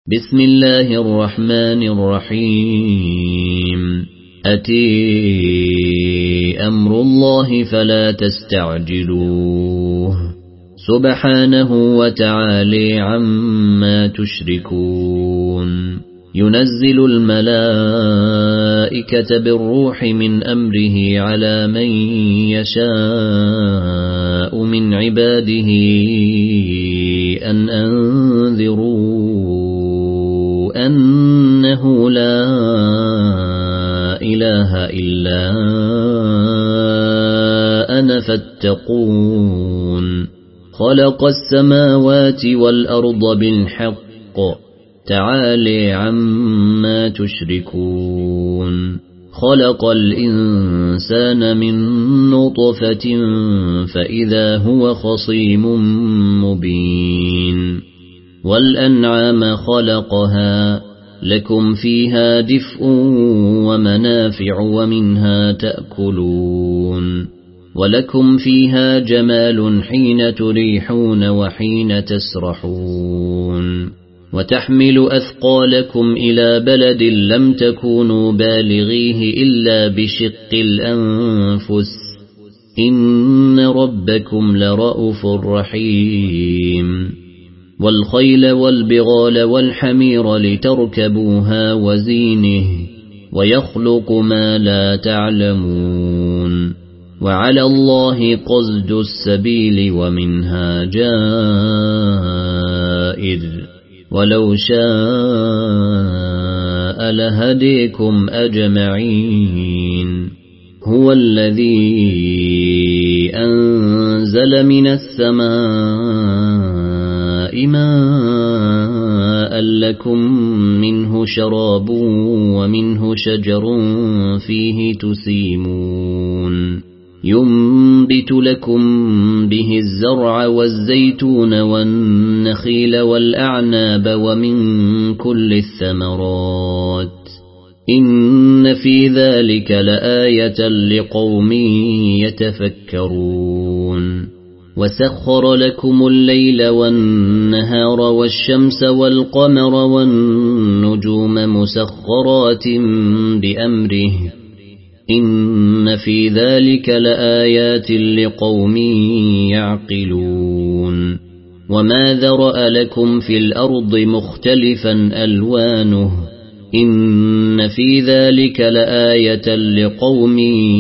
بسم الله الرحمن الرحيم أتي أمر الله فلا تستعجلوه سبحانه وتعالى عما تشركون ينزل الملائكة بالروح من أمره على من يشاء من عباده أن أنذروا أنه لا إله إلا أنا فاتقون خلق السماوات والأرض بالحق تعالى عما تشركون خلق الإنسان من نطفة فإذا هو خصيم مبين والأنعام خلقها لكم فيها دفء ومنافع ومنها تأكلون ولكم فيها جمال حين تريحون وحين تسرحون وتحمل أثقالكم إلى بلد لم تكونوا بالغيه إلا بشق الأنفس إن ربكم لرؤوف رحيم والخيل والبغال والحمير لتركبوها وزينه ويخلق ما لا تعلمون وعلى الله قصد السبيل ومنها جائر ولو شاء لهديكم أجمعين هو الذي أنزل من السماء ماء لكم منه شراب ومنه شجر فيه تسيمون ينبت لكم به الزرع والزيتون والنخيل والأعناب ومن كل الثمرات إن في ذلك لآية لقوم يتفكرون وسخر لكم الليل والنهار والشمس والقمر والنجوم مسخرات بأمره إن في ذلك لآيات لقوم يعقلون وما ذرأ لكم في الأرض مختلفا ألوانه إن في ذلك لآية لقوم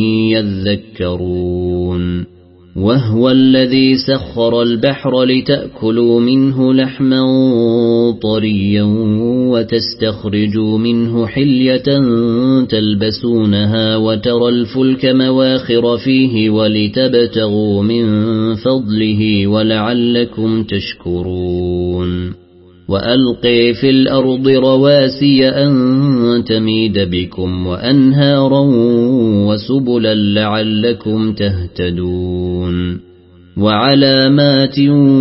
يذكرون وهو الذي سخر البحر لتأكلوا منه لحما طريا وتستخرجوا منه حلية تلبسونها وترى الفلك مواخر فيه ولتبتغوا من فضله ولعلكم تشكرون وألقي في الأرض رواسي أن تميد بكم وأنهارا وسبلا لعلكم تهتدون وعلامات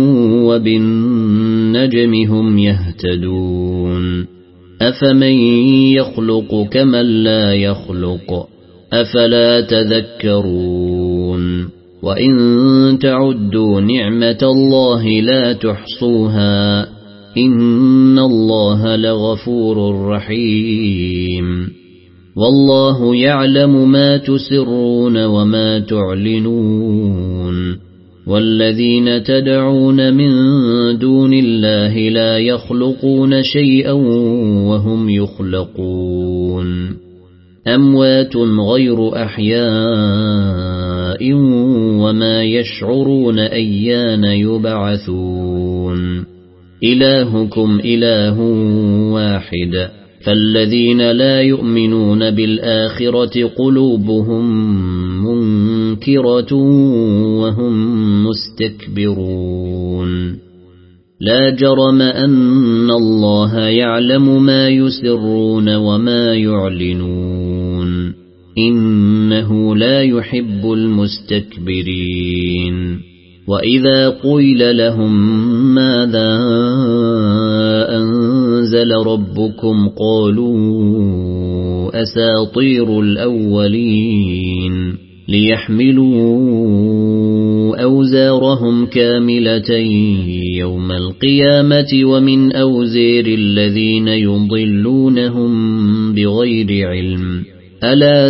وبالنجم هم يهتدون أفمن يخلق كمن لا يخلق أفلا تذكرون وإن تعدوا نعمة الله لا تحصوها إن الله لغفور رحيم والله يعلم ما تسرون وما تعلنون والذين تدعون من دون الله لا يخلقون شيئا وهم يخلقون أموات غير أحياء وما يشعرون أيان يبعثون إلهكم إله واحد فالذين لا يؤمنون بالآخرة قلوبهم منكرة وهم مستكبرون لا جرم أن الله يعلم ما يسرون وما يعلنون إنه لا يحب المستكبرين وإذا قيل لهم ماذا أنزل ربكم قالوا أساطير الأولين ليحملوا أوزارهم كاملة يوم القيامة ومن أوزار الذين يضلونهم بغير علم ألا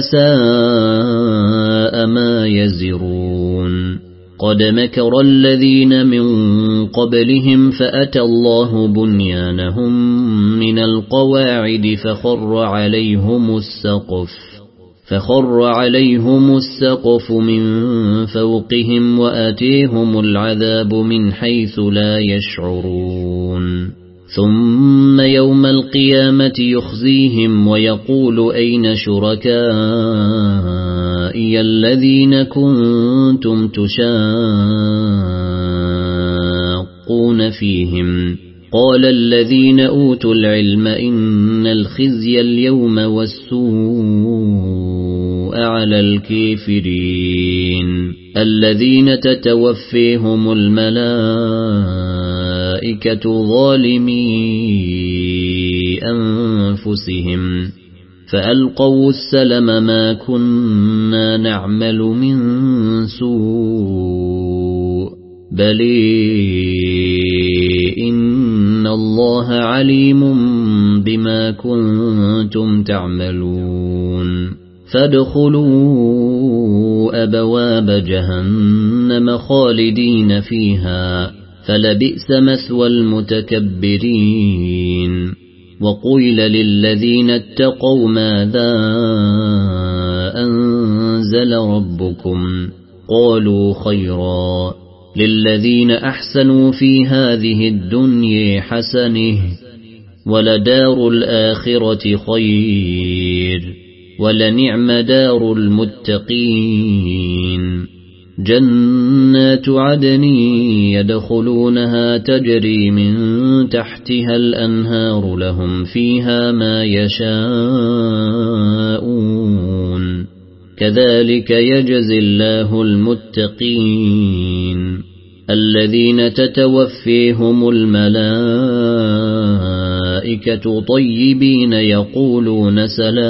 ساء ما يزرون قد مكر الذين من قبلهم فأتى الله بنيانهم من القواعد فخر عليهم السقف من فوقهم وآتيهم العذاب من حيث لا يشعرون ثم يوم القيامة يخزيهم ويقول أين شركائي الذين كنتم تشاقون فيهم قال الذين أوتوا العلم إن الخزي اليوم والسوء على الكافرين الذين تتوفيهم الملائكة ظالمي أنفسهم فألقوا السلم ما كنا نعمل من سوء بل إن الله عليم بما كنتم تعملون فادخلوا أبواب جهنم خالدين فيها فلبئس مثوى المتكبرين وقيل للذين اتقوا ماذا أنزل ربكم قالوا خيرا للذين أحسنوا في هذه الدنيا حسنة ولدار الآخرة خير ولنعم دار المتقين جنات عدن يدخلونها تجري من تحتها الأنهار لهم فيها ما يشاءون كذلك يجزي الله المتقين الذين تتوفيهم الملائكة طيبين يقولون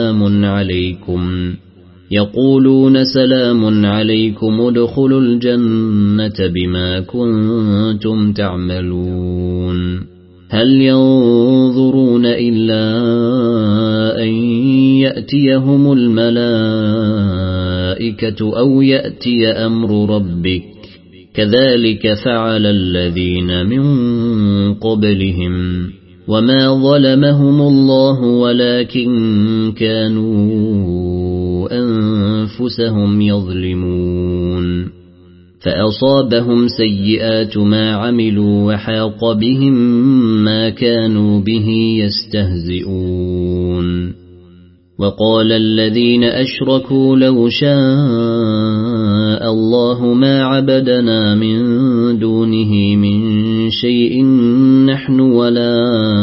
سلام عليكم ادخلوا الجنة بما كنتم تعملون هل ينظرون إلا أن يأتيهم الملائكة أو يأتي أمر ربك كذلك فعل الذين من قبلهم وما ظلمهم الله ولكن كانوا أنفسهم يظلمون فأصابهم سيئات ما عملوا وحاق بهم ما كانوا به يستهزئون وقال الذين أشركوا لو شاء الله ما عبدنا من دونه من شيء نحن ولا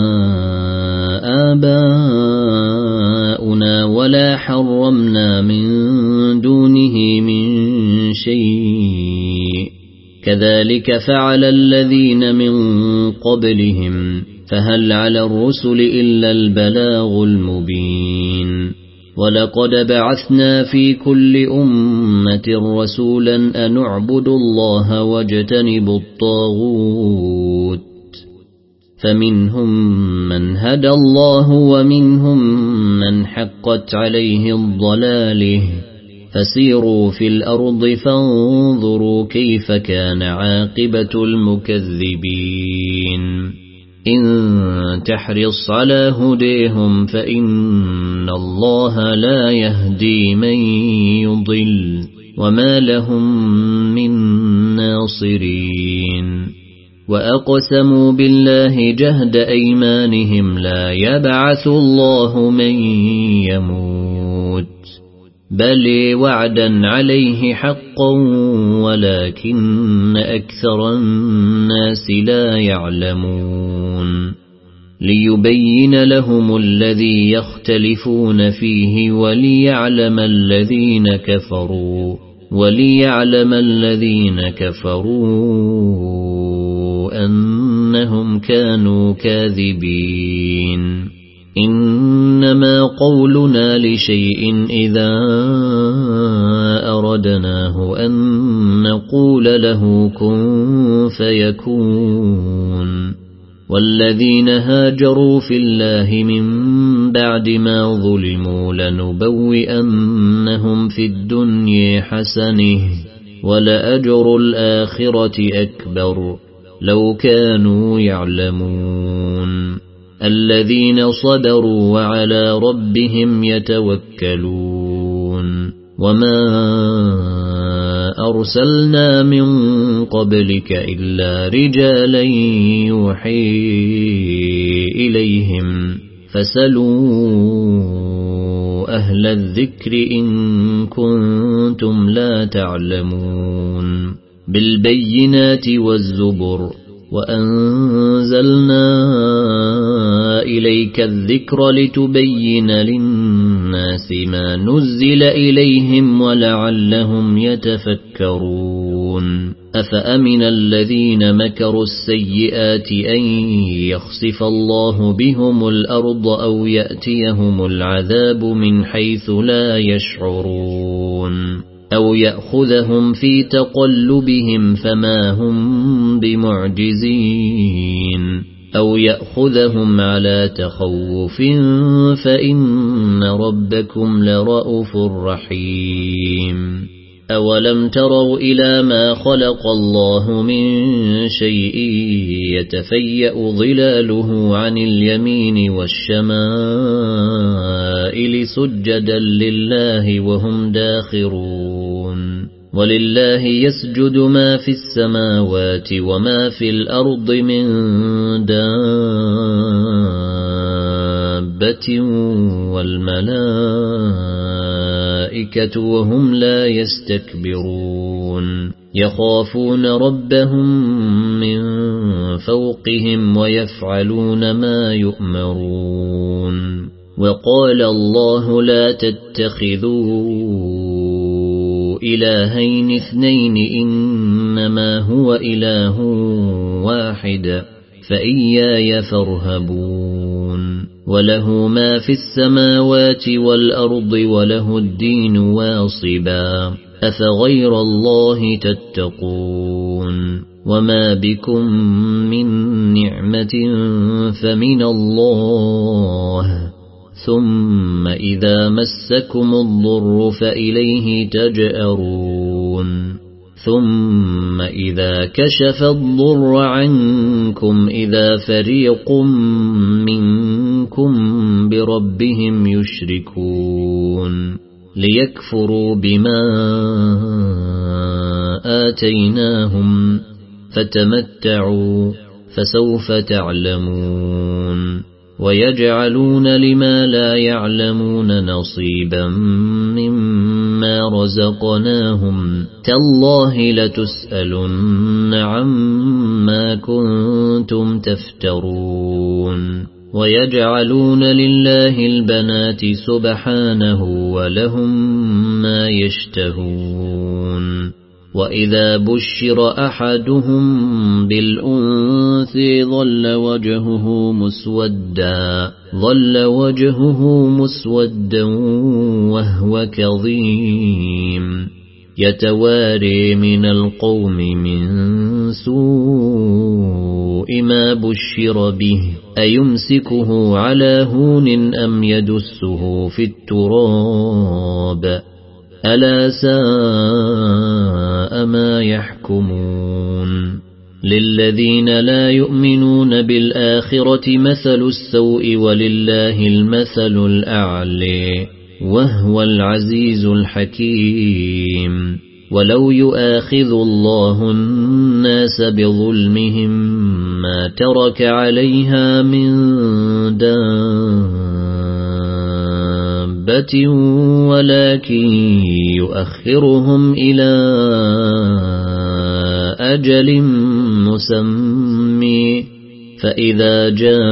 آباؤنا ولا حرمنا من دونه من شيء كذلك فعل الذين من قبلهم فهل على الرسل إلا البلاغ المبين ولقد بعثنا في كل أمة رسولا أن اعبدوا الله واجتنبوا الطاغوت فمنهم من هدى الله ومنهم من حقت عليه الضلاله فسيروا في الأرض فانظروا كيف كان عاقبة المكذبين إن تحرص على هديهم فإن الله لا يهدي من يضل وما لهم من ناصرين وأقسموا بالله جهد أيمانهم لا يبعث الله من يموت بل وعدا عليه حقا ولكن أكثر الناس لا يعلمون ليبين لهم الذي يختلفون فيه وليعلم الذين كفروا أنهم كانوا كاذبين إنما قولنا لشيء إذا أردناه أن نقول له كن فيكون والذين هاجروا في الله من بعد ما ظلموا لنبوئنهم في الدنيا حسنة ولأجر الآخرة أكبر لو كانوا يعلمون الذين صبروا وعلى ربهم يتوكلون وما أرسلنا من قبلك إلا رجالا يوحي إليهم فاسألوا أهل الذكر إن كنتم لا تعلمون بالبينات والزبر وأنزلنا إليك الذكر لتبين للناس ما نزل إليهم ولعلهم يتفكرون أفأمن الذين مكروا السيئات أن يخسف الله بهم الأرض أو يأتيهم العذاب من حيث لا يشعرون أو يأخذهم في تقلبهم فما هم بمعجزين أو يأخذهم على تخوف فإن ربكم لرؤوف رحيم أولم تروا إلى ما خلق الله من شيء يتفيأ ظلاله عن اليمين والشمائل سجدا لله وهم داخرون ولله يسجد ما في السماوات وما في الأرض من دابة والملائكة وهم لا يستكبرون يخافون ربهم من فوقهم ويفعلون ما يؤمرون وقال الله لا تتخذوا إلهين اثنين إنما هو إله واحد فإياي فارهبون وله ما في السماوات والأرض وله الدين واصبا أفغير الله تتقون وما بكم من نعمة فمن الله ثم إذا مسكم الضر فإليه تجأرون ثم إذا كشف الضر عنكم إذا فريق منكم بربهم يشركون ليكفروا بما آتيناهم فتمتعوا فسوف تعلمون ويجعلون لما لا يعلمون نصيبا مما رزقناهم تالله لتسألن عما كنتم تفترون ويجعلون لله البنات سبحانه ولهم ما يشتهون وإذا بشر أحدهم بالأنثى ظل وجهه مسودا وهو كظيم يتواري من القوم من سوء ما بشر به أيمسكه على هون أم يدسه في التراب ألا ساء ما يحكمون للذين لا يؤمنون بالآخرة مثل السوء ولله المثل الأعلى وهو العزيز الحكيم ولو يؤاخذ الله الناس بظلمهم ما ترك عليها من دابة ولكن يؤخرهم إلى أجل مسمى فإذا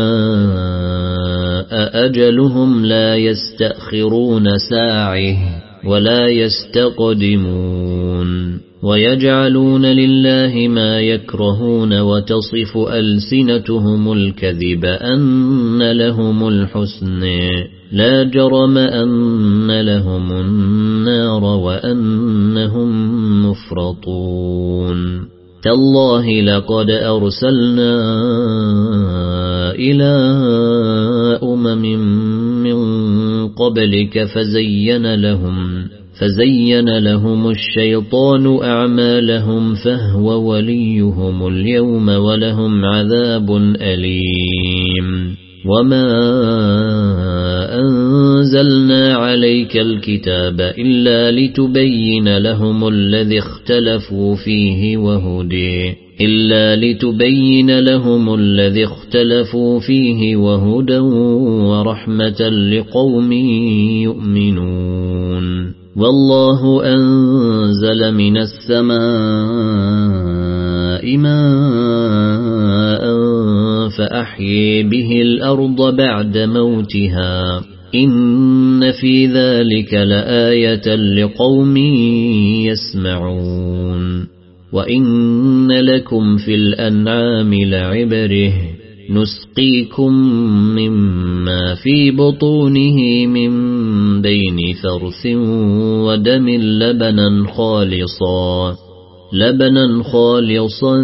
جاء أجلهم لا يستأخرون ساعة ولا يستقدمون ويجعلون لله ما يكرهون وتصف ألسنتهم الكذب أن لهم الحسن لا جرم أن لهم النار وأنهم مفرطون تالله لقد أرسلنا إلى من قبلك فزين لهم الشيطان أعمالهم فهو وليهم اليوم ولهم عذاب أليم وما أنزلنا عليك الكتاب إلا لتبين لهم الذي اختلفوا فيه وهدى ورحمة لقوم يؤمنون والله أنزل من السماء ماء فأحيي به الأرض بعد موتها إن في ذلك لآية لقوم يسمعون وإن لكم في الأنعام لعبره نسقيكم مما في بطونه من بين فرث ودم لبنا خالصا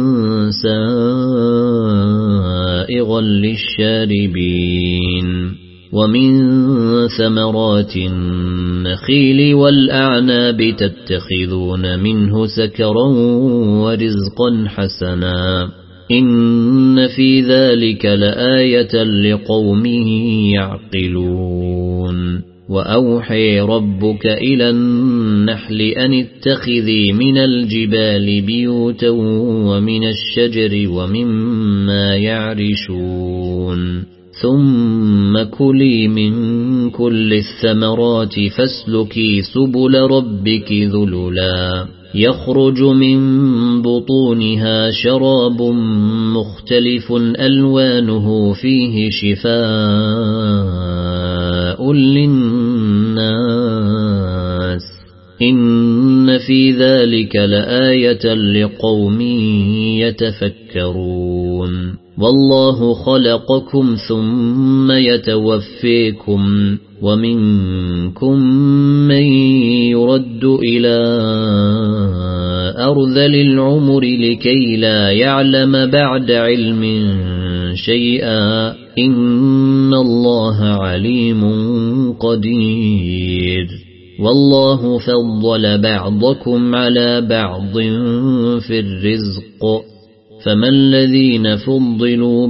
سائغا للشاربين ومن ثمرات النخيل والأعناب تتخذون منه سكرا ورزقا حسنا إن في ذلك لآية لقوم يعقلون وأوحي ربك إلى النحل أن اتخذي من الجبال بيوتا ومن الشجر ومما يعرشون ثم كلي من كل الثمرات فاسلكي سبل ربك ذللا يخرج من بطونها شراب مختلف ألوانه فيه شفاء للناس إن في ذلك لآية لقوم يتفكرون والله خلقكم ثم يتوفيكم ومنكم من يرد إلى أرذل العمر لكي لا يعلم بعد علم شيئا إن الله عليم قدير والله فضل بعضكم على بعض في الرزق فما الذين فضلوا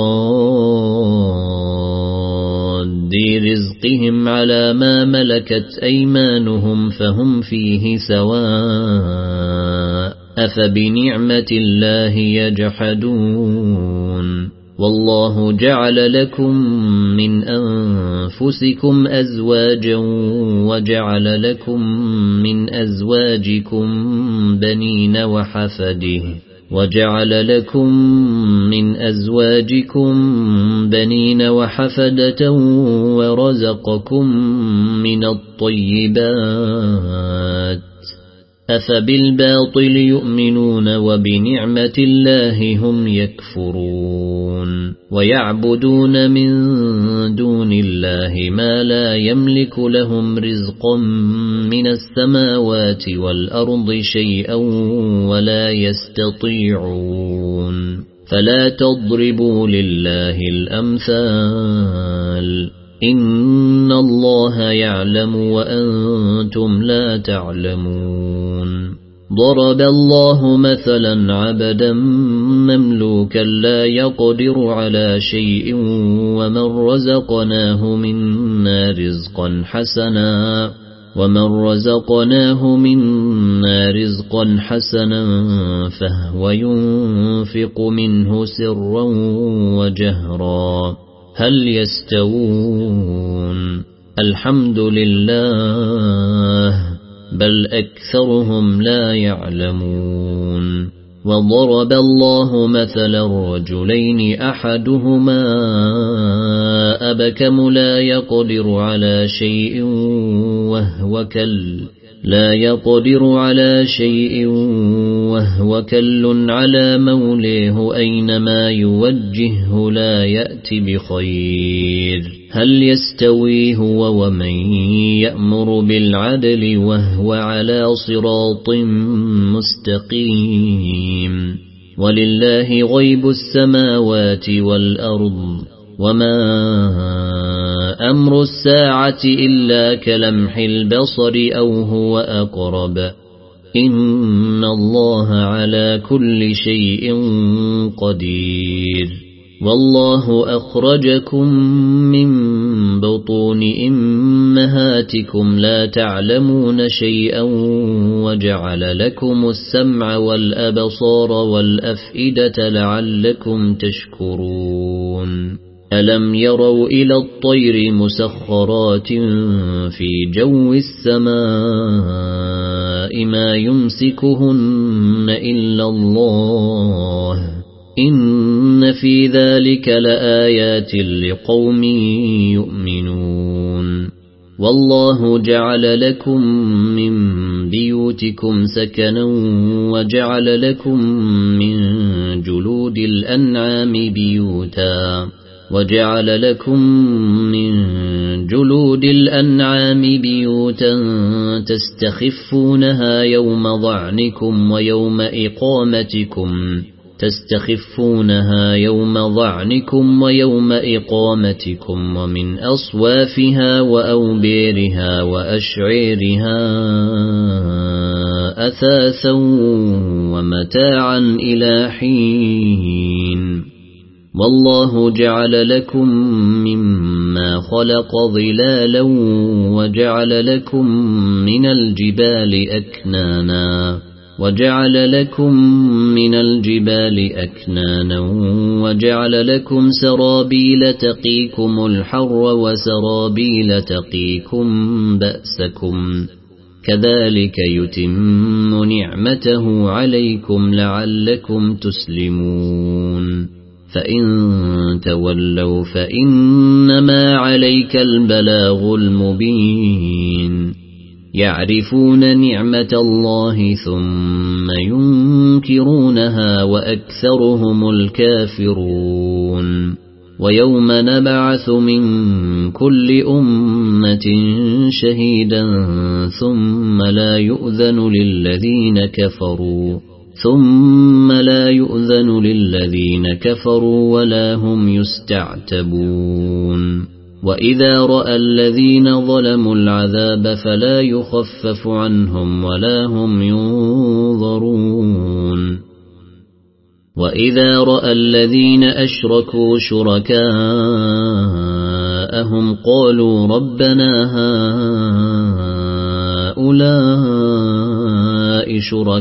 براد رزقهم على ما ملكت أيمانهم فهم فيه سواء أفبنعمة الله يجحدون والله جعل لكم من أنفسكم أزواجا وجعل لكم من أزواجكم بنين وحفدة ورزقكم من الطيبات أفبالباطل يؤمنون وبنعمة الله هم يكفرون ويعبدون من دون الله ما لا يملك لهم رزقا من السماوات والأرض شيئا ولا يستطيعون فلا تضربوا لله الأمثال إن الله يعلم وأنتم لا تعلمون ضرب الله مثلا عبدا مملوكا لا يقدر على شيء ومن رزقناه منا رزقا حسنا فهو ينفق منه سرا وجهرا هل يستوون الحمد لله بل أكثرهم لا يعلمون وضرب الله مثلا رجلين أحدهما أبكم لا يقدر على شيء وهو كل لا يقدر على شيء وهو كل على موليه أينما يوجهه لا يأتي بخير هل يستوي هو ومن يأمر بالعدل وهو على صراط مستقيم ولله غيب السماوات والأرض وما أمر الساعة إلا كلمح البصر أو هو أقرب إن الله على كل شيء قدير والله أخرجكم من بطون أمهاتكم لا تعلمون شيئا وجعل لكم السمع والأبصار والأفئدة لعلكم تشكرون ألم يروا إلى الطير مسخرات في جو السماء ما يمسكهن إلا الله إن في ذلك لآيات لقوم يؤمنون والله جعل لكم من بيوتكم سكنا وجعل لكم من جلود الأنعام بيوتا تستخفونها يوم ضعنكم ويوم إقامتكم ومن أصوافها وأوبيرها وأشعيرها أثاثا ومتاعا إلى حين والله جعل لكم مما خلق ظلالا وجعل لكم من الجبال أكنانا وجعل لكم سرابيل تقيكم الحر وسرابيل تقيكم بأسكم كذلك يتم نعمته عليكم لعلكم تسلمون فإن تولوا فإنما عليك البلاغ المبين يعرفون نعمة الله ثم ينكرونها وأكثرهم الكافرون ويوم نبعث من كل أمة شهيدا ثم لا يؤذن للذين كفروا ولا هم يستعتبون وإذا رأى الذين ظلموا العذاب فلا يخفف عنهم ولا هم ينظرون وإذا رأى الذين أشركوا شركاءهم قالوا ربنا هؤلاء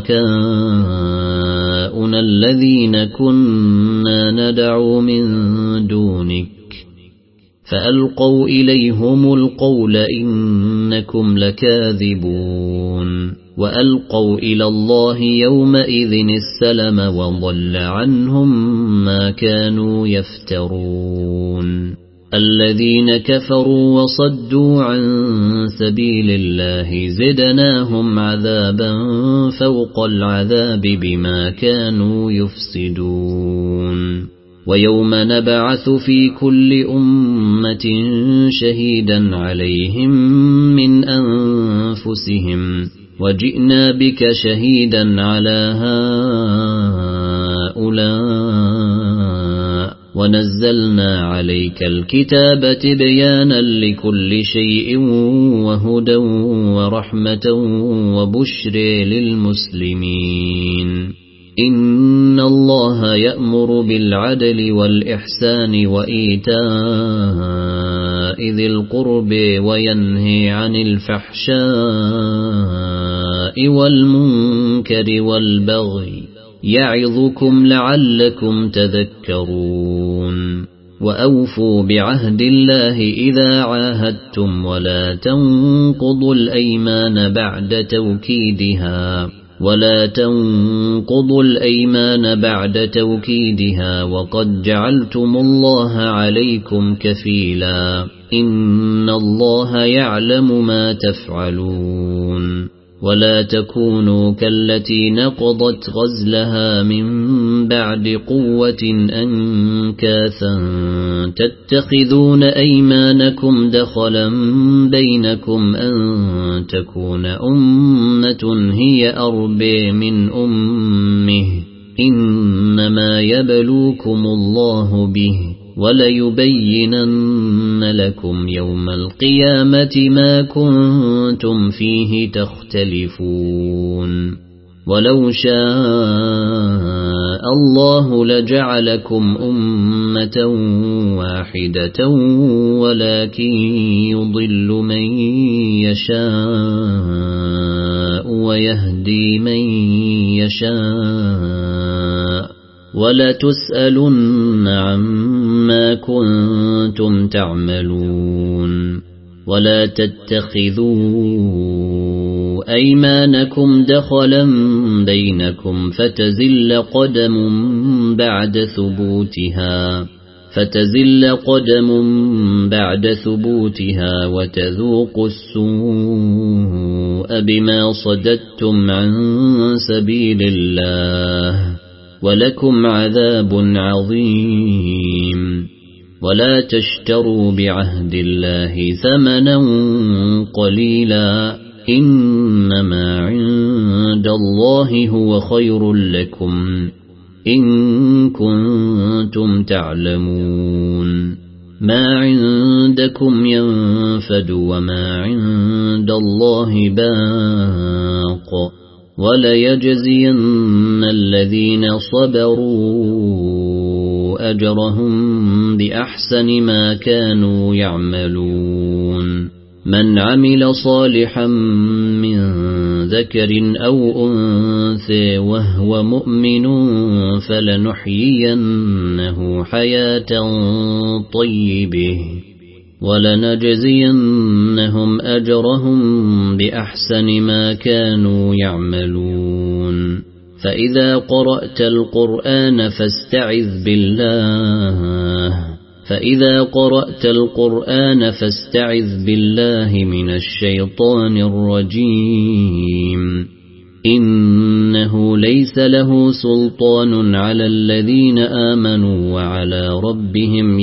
شركاؤنا الذين كنا ندعو من دونك فألقوا إليهم القول إنكم لكاذبون وألقوا إلى الله يومئذ السلم وضل عنهم ما كانوا يفترون الذين كفروا وصدوا عن سبيل الله زدناهم عذابا فوق العذاب بما كانوا يفسدون ويوم نبعث في كل أمة شهيدا عليهم من أنفسهم وجئنا بك شهيدا على هؤلاء ونزلنا عليك الكتاب تبيانا لكل شيء وهدى ورحمة وبشر للمسلمين إن الله يأمر بالعدل والإحسان وإيتاء ذي القرب وينهي عن الفحشاء والمنكر والبغي يعظكم لعلكم تذكرون وأوفوا بعهد الله إذا عاهدتم ولا تنقضوا الأيمان بعد توكيدها وقد جعلتم الله عليكم كفيلا إن الله يعلم ما تفعلون ولا تكونوا كالتي نقضت غزلها من بعد قوة أنكاثا تتخذون أيمانكم دخلا بينكم أن تكون أمة هي أربى من أمه إنما يبلوكم الله به وليبينن لكم يوم القيامة ما كنتم فيه تختلفون ولو شاء الله لجعلكم أمة واحدة ولكن يضل من يشاء ويهدي من يشاء ولا تسألن عما كنتم تعملون ولا تتخذوا أيمانكم دخلا بينكم فتزل قدم بعد ثبوتها وتذوقوا السوء بما صددتم عن سبيل الله ولكم عذاب عظيم ولا تشتروا بعهد الله ثمنا قليلا إنما عند الله هو خير لكم إن كنتم تعلمون ما عندكم ينفد وما عند الله باق وليجزين الذين صبروا أجرهم بأحسن ما كانوا يعملون من عمل صالحا من ذكر أو أنثى وهو مؤمن فلنحيينه حياة طيبة ولنجزينهم أجرهم بأحسن ما كانوا يعملون فإذا قرأت القرآن فاستعذ بالله من الشيطان الرجيم إنه ليس له سلطان على الذين آمنوا وعلى ربهم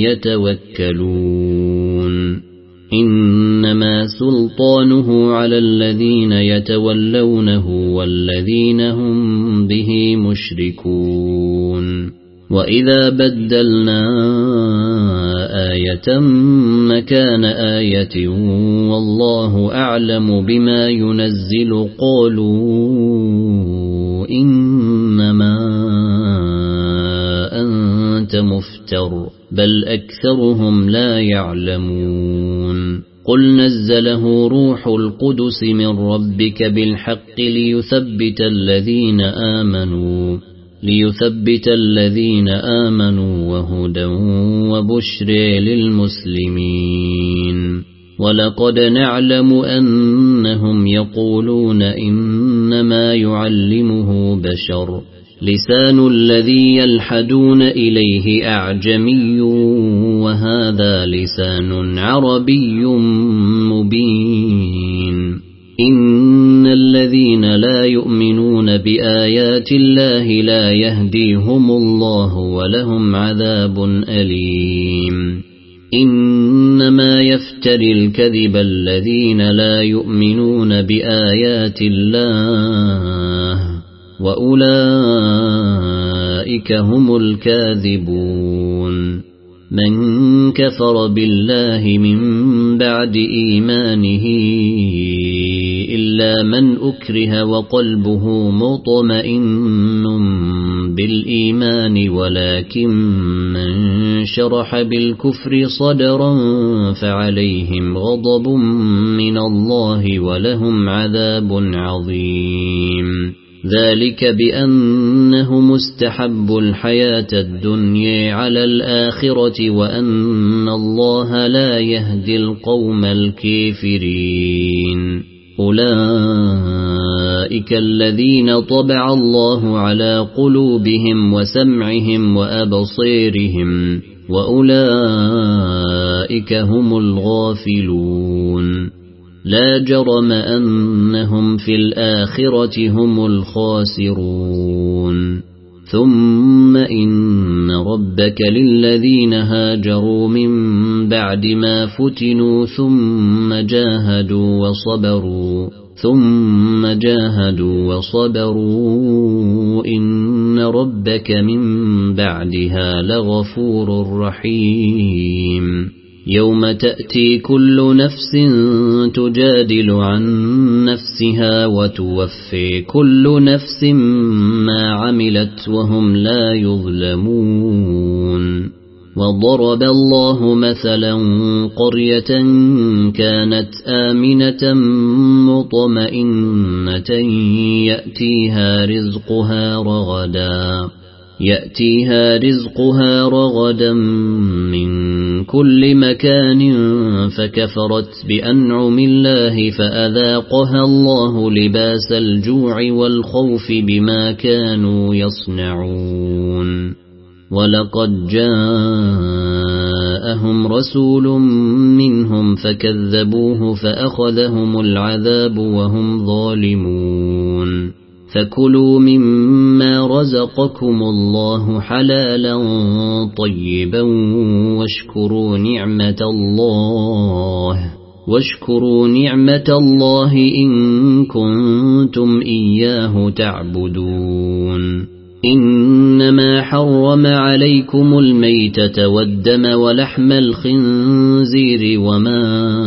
يتوكلون إنما سلطانه على الذين يتولونه والذين هم به مشركون وإذا بدلنا آية مكان آية والله أعلم بما ينزل قالوا إنما أنت مفتر بل أكثرهم لا يعلمون قل نزله روح القدس من ربك بالحق ليثبت الذين آمنوا وهدى وبشر للمسلمين ولقد نعلم أنهم يقولون إنما يعلمه بشر لسان الذي يلحدون إليه أعجمي وهذا لسان عربي مبين إن الذين لا يؤمنون بآيات الله لا يهديهم الله ولهم عذاب أليم إنما يفتري الكذب الذين لا يؤمنون بآيات الله وأولئك هم الكاذبون من كفر بالله من بعد إيمانه إلا من أكره وقلبه مطمئن بالإيمان ولكن من شرح بالكفر صدرا فعليهم غضب من الله ولهم عذاب عظيم ذلك بأنه مستحب الحياة الدنيا على الآخرة وأن الله لا يهدي القوم الكافرين أولئك الذين طبع الله على قلوبهم وسمعهم وأبصيرهم وأولئك هم الغافلون لا جرم أنهم في الآخرة هم الخاسرون ثم إن ربك للذين هاجروا من بعد ما فتنوا ثم جاهدوا وصبروا إن ربك من بعدها لغفور رحيم يوم تأتي كل نفس تجادل عن نفسها وتوفي كل نفس ما عملت وهم لا يظلمون وضرب الله مثلا قرية كانت آمنة مطمئنة يأتيها رزقها رغدا من كل مكان فكفرت بأنعم الله فأذاقها الله لباس الجوع والخوف بما كانوا يصنعون ولقد جاءهم رسول منهم فكذبوه فأخذهم العذاب وهم ظالمون فكلوا مما رزقكم الله حلالا طيبا واشكروا نعمة الله إن كنتم إياه تعبدون إنما حرم عليكم الميتة والدم ولحم الخنزير وما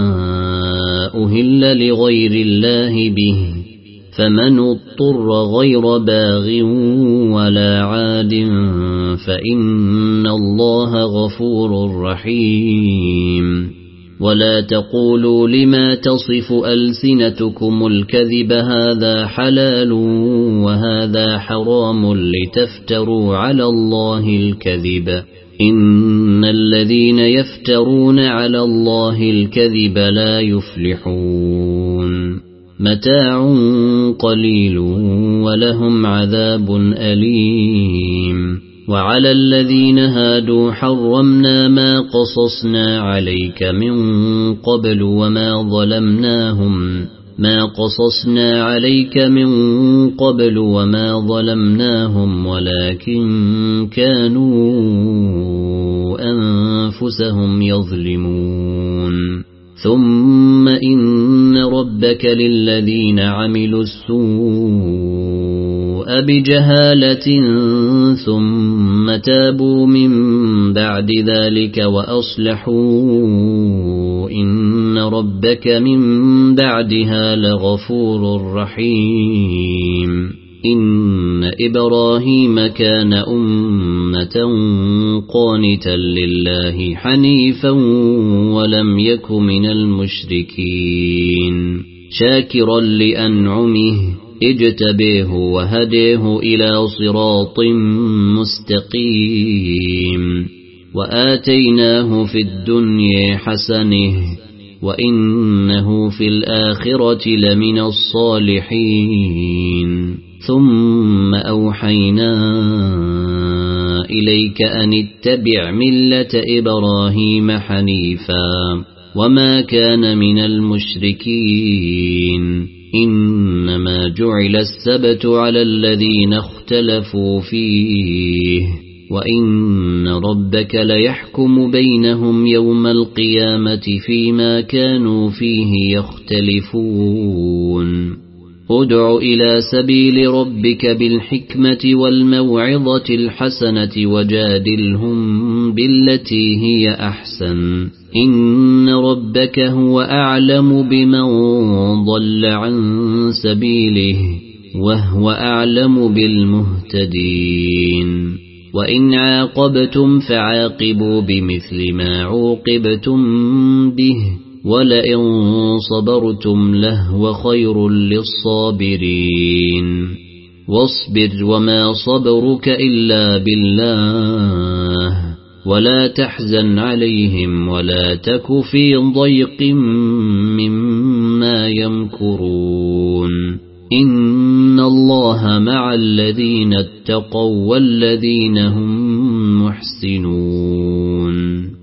أهل لغير الله به فمن اضطر غير باغ ولا عاد فإن الله غفور رحيم ولا تقولوا لما تصف ألسنتكم الكذب هذا حلال وهذا حرام لتفتروا على الله الكذب إن الذين يفترون على الله الكذب لا يفلحون متاع قليل ولهم عذاب أليم وعلى الذين هادوا حرمنا ما قصصنا عليك من قبل وما ظلمناهم ولكن كانوا أنفسهم يظلمون ثم إن ربك للذين عملوا السوء بجهالة ثم تابوا من بعد ذلك وأصلحوا إن ربك من بعدها لغفور رحيم إن إبراهيم كان أمة قانتا لله حنيفا ولم يك من المشركين شاكرا لأنعمه اجتبيه وهديه إلى صراط مستقيم وآتيناه في الدنيا حسنة وإنه في الآخرة لمن الصالحين ثم أوحينا إليك أن اتبع ملة إبراهيم حنيفا وما كان من المشركين إنما جعل السبت على الذين اختلفوا فيه وإن ربك ليحكم بينهم يوم القيامة فيما كانوا فيه يختلفون ادع إلى سبيل ربك بالحكمة والموعظة الحسنة وجادلهم بالتي هي أحسن إن ربك هو أعلم بمن ضل عن سبيله وهو أعلم بالمهتدين وإن عاقبتم فعاقبوا بمثل ما عوقبتم به ولئن صبرتم لهو خير للصابرين واصبر وما صبرك إلا بالله ولا تحزن عليهم ولا تك في ضيق مما يمكرون إن الله مع الذين اتقوا والذين هم محسنون